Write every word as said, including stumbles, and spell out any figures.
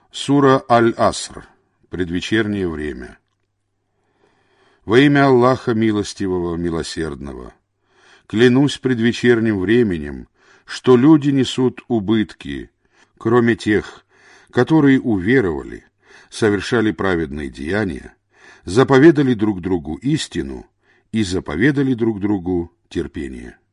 Сура Аль-Аср. Предвечернее время. Во имя Аллаха Милостивого, Милосердного. Клянусь предвечерним временем, что люди несут убытки, кроме тех, которые уверовали, совершали праведные деяния, заповедали друг другу истину и заповедали друг другу терпение.